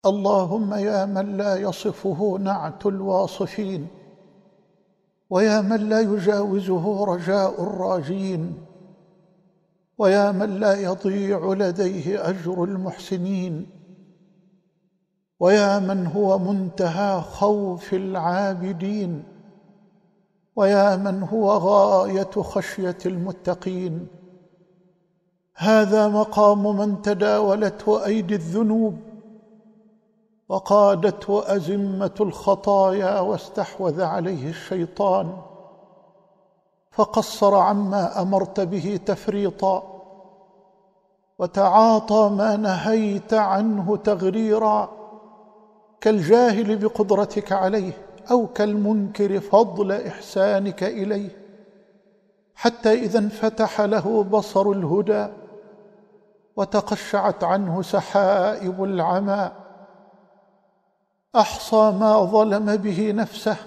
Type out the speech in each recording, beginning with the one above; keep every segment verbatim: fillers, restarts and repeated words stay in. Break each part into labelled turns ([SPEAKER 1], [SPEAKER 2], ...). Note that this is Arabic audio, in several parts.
[SPEAKER 1] اللهم يا من لا يصفه نعت الواصفين، ويا من لا يجاوزه رجاء الراجين، ويا من لا يضيع لديه أجر المحسنين، ويا من هو منتهى خوف العابدين، ويا من هو غاية خشية المتقين. هذا مقام من تداولته أيدي الذنوب وقادته أزمة الخطايا واستحوذ عليه الشيطان، فقصر عما أمرت به تفريطا، وتعاطى ما نهيت عنه تغريرا، كالجاهل بقدرتك عليه أو كالمنكر فضل إحسانك إليه، حتى إذا انفتح له بصر الهدى وتقشعت عنه سحائب العمى، أحصى ما ظلم به نفسه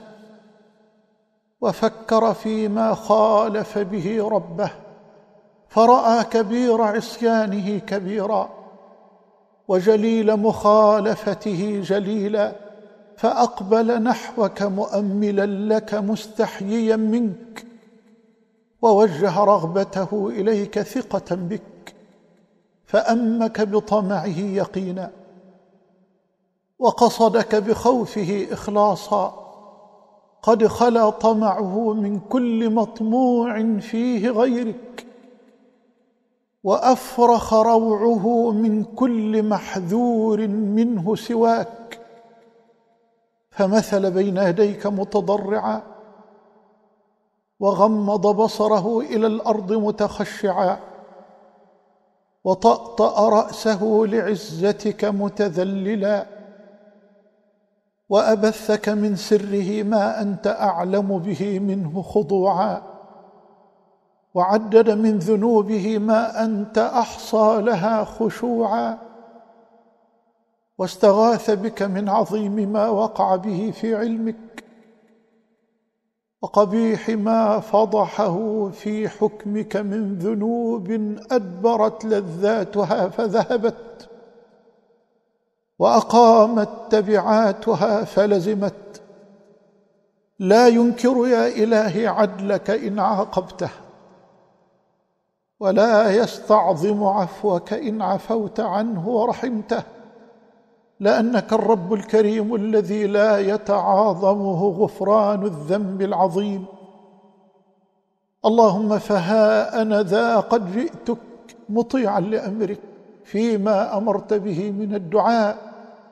[SPEAKER 1] وفكر فيما خالف به ربه، فرأى كبير عصيانه كبيرا وجليل مخالفته جليلا، فأقبل نحوك مؤملا لك مستحييا منك، ووجه رغبته إليك ثقة بك، فأمك بطمعه يقينا، وقصدك بخوفه إخلاصا، قد خلا طمعه من كل مطموع فيه غيرك، وأفرخ روعه من كل محذور منه سواك، فمثل بين يديك متضرعا، وغمض بصره إلى الأرض متخشعا، وطأطأ رأسه لعزتك متذللا، وأبثك من سره ما أنت أعلم به منه خضوعا، وعدد من ذنوبه ما أنت أحصى لها خشوعا، واستغاث بك من عظيم ما وقع به في علمك، وقبيح ما فضحه في حكمك من ذنوب أدبرت لذاتها فذهبت، وأقامت تبعاتها فلزمت. لا ينكر يا إلهي عدلك إن عاقبته، ولا يستعظم عفوك إن عفوت عنه ورحمته، لأنك الرب الكريم الذي لا يتعاظمه غفران الذنب العظيم. اللهم فها أنا ذا قد جئتك مطيعا لأمرك فيما أمرت به من الدعاء،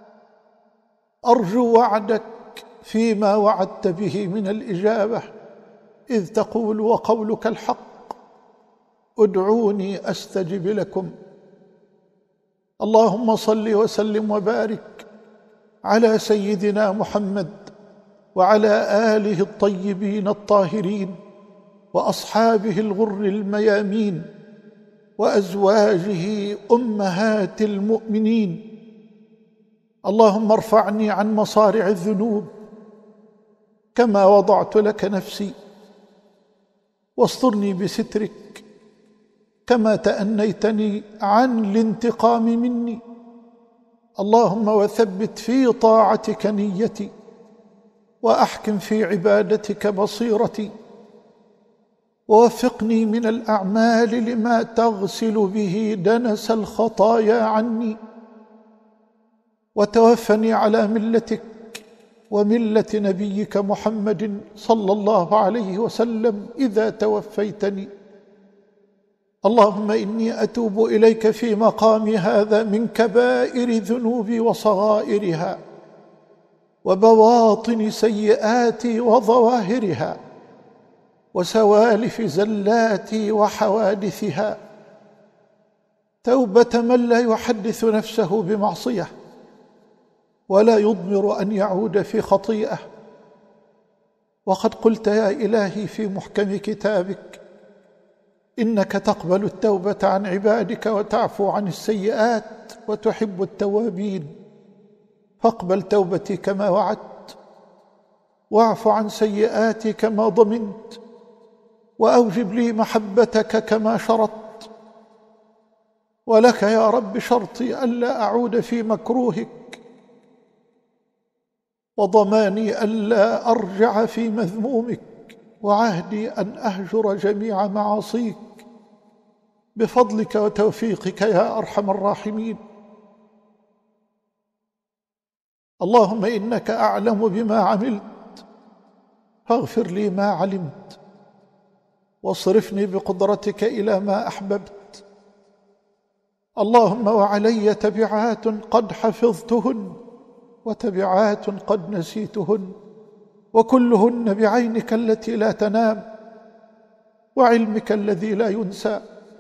[SPEAKER 1] أرجو وعدك فيما وعدت به من الإجابة، إذ تقول وقولك الحق، ادعوني أستجب لكم. اللهم صل وسلم وبارك على سيدنا محمد وعلى آله الطيبين الطاهرين وأصحابه الغر الميامين وأزواجه أمهات المؤمنين. اللهم ارفعني عن مصارع الذنوب كما وضعت لك نفسي، واسترني بسترك كما تأنيتني عن الانتقام مني. اللهم وثبت في طاعتك نيتي، وأحكم في عبادتك بصيرتي، ووفقني من الأعمال لما تغسل به دنس الخطايا عني، وتوفني على ملتك وملة نبيك محمد صلى الله عليه وسلم إذا توفيتني. اللهم إني أتوب إليك في مقامي هذا من كبائر ذنوبي وصغائرها، وبواطن سيئاتي وظواهرها، وسوالف زلاتي وحوادثها، توبة من لا يحدث نفسه بمعصية ولا يضمر أن يعود في خطيئة. وقد قلت يا إلهي في محكم كتابك إنك تقبل التوبة عن عبادك وتعفو عن السيئات وتحب التوابين، فاقبل توبتي كما وعدت، واعف عن سيئاتي كما ضمنت، وأوجب لي محبتك كما شرطت. ولك يا رب شرطي ألا أعود في مكروهك وضماني ألا أرجع في مذمومك، وعهدي أن أهجر جميع معاصيك بفضلك وتوفيقك يا أرحم الراحمين. اللهم إنك أعلم بما عملت، فاغفر لي ما علمت، واصرفني بقدرتك إلى ما أحببت. اللهم وعلي تبعات قد حفظتهن، وتبعات قد نسيتهن، وكلهن بعينك التي لا تنام، وعلمك الذي لا ينسى،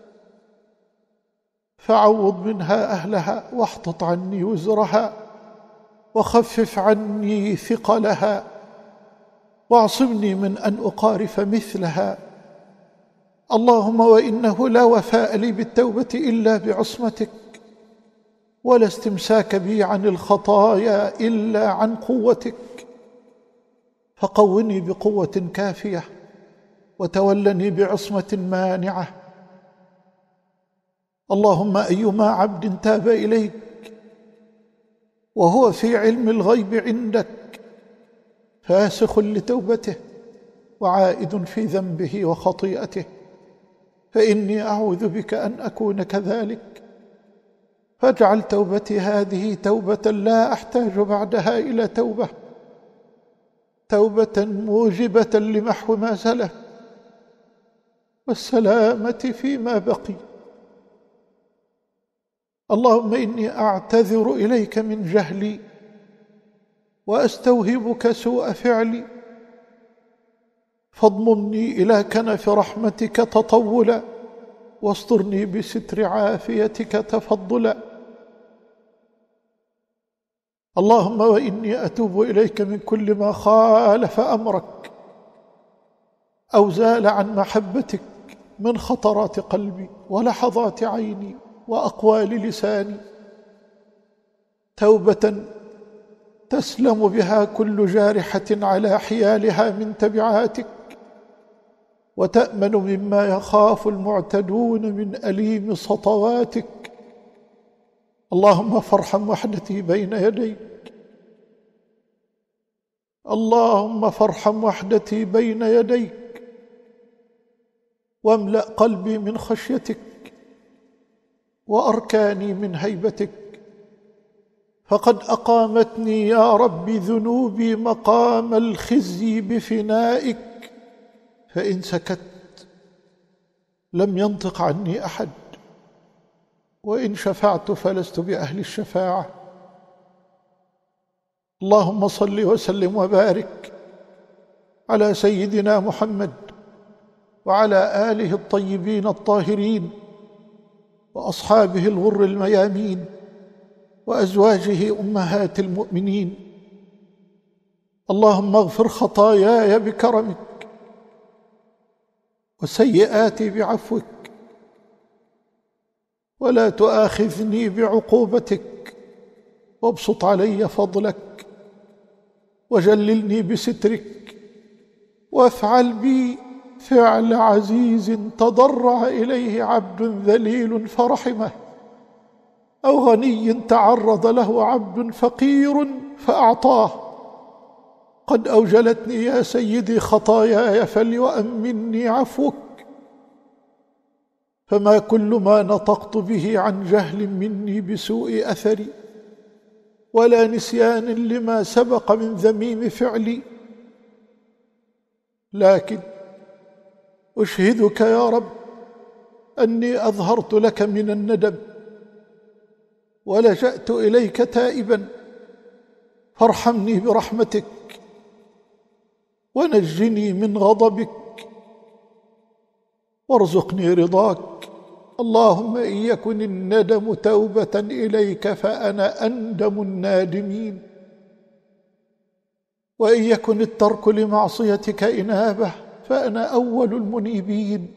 [SPEAKER 1] فعوض منها أهلها، واحطط عني وزرها، وخفف عني ثقلها، واعصمني من أن أقارف مثلها. اللهم وإنه لا وفاء لي بالتوبة إلا بعصمتك، ولا استمساك بي عن الخطايا إلا عن قوتك، فقوني بقوة كافية، وتولني بعصمة مانعة. اللهم أيما عبد تاب إليك وهو في علم الغيب عندك فاسخ لتوبته وعائد في ذنبه وخطيئته، فإني أعوذ بك أن أكون كذلك، فاجعل توبتي هذه توبة لا أحتاج بعدها إلى توبة، توبة موجبة لمحو ما سلف والسلامة فيما بقي. اللهم إني أعتذر إليك من جهلي، وأستوهبك سوء فعلي، فاضممني إلى كنف رحمتك تطولا، واسترني بستر عافيتك تفضلا. اللهم وإني أتوب إليك من كل ما خالف أمرك أو زال عن محبتك من خطرات قلبي ولحظات عيني وأقوال لساني، توبة تسلم بها كل جارحة على حيالها من تبعاتك، وتأمن مما يخاف المعتدون من أليم سطواتك. اللهم فارحم وحدتي بين يديك، اللهم فارحم وحدتي بين يديك، واملأ قلبي من خشيتك، وأركاني من هيبتك، فقد أقامتني يا رب ذنوبي مقام الخزي بفنائك، فإن سكت لم ينطق عني أحد، وإن شفعت فلست بأهل الشفاعة. اللهم صل وسلم وبارك على سيدنا محمد وعلى آله الطيبين الطاهرين، وأصحابه الغر الميامين، وأزواجه أمهات المؤمنين. اللهم اغفر خطاياي بكرمك، وسيئاتي بعفوك، ولا تؤاخذني بعقوبتك، وابسط علي فضلك، وجللني بسترك، وافعل بي فعل عزيز تضرع إليه عبد ذليل فرحمه، أو غني تعرض له عبد فقير فأعطاه. قد أوجلتني يا سيدي خطاياي، فليؤمني عفوك، فما كل ما نطقت به عن جهل مني بسوء أثري، ولا نسيان لما سبق من ذميم فعلي، لكن أشهدك يا رب أني أظهرت لك من الندم، ولجأت إليك تائبا، فارحمني برحمتك، ونجني من غضبك، وارزقني رضاك. اللهم إن يكن الندم توبة إليك فأنا أندم النادمين، وإن يكن الترك لمعصيتك إنابة فأنا أول المنيبين،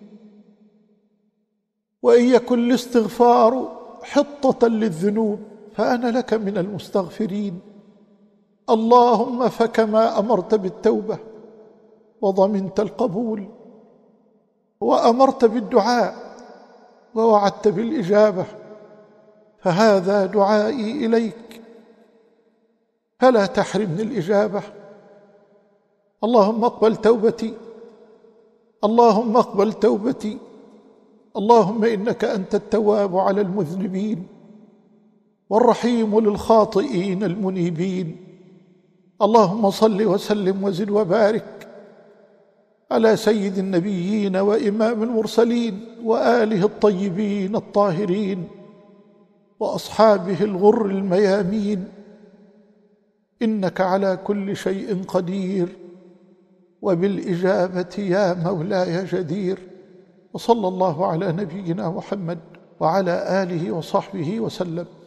[SPEAKER 1] وإن يكن الاستغفار حطة للذنوب فأنا لك من المستغفرين. اللهم فكما أمرت بالتوبة وضمنت القبول، وأمرت بالدعاء ووعدت بالإجابة، فهذا دعائي إليك، فلا تحرمني الإجابة. اللهم اقبل توبتي، اللهم اقبل توبتي. اللهم إنك أنت التواب على المذنبين والرحيم للخاطئين المنيبين. اللهم صل وسلم وزد وبارك على سيد النبيين وإمام المرسلين وآله الطيبين الطاهرين وأصحابه الغر الميامين، إنك على كل شيء قدير وبالإجابة يا مولاي جدير. وصلى الله على نبينا محمد وعلى آله وصحبه وسلم.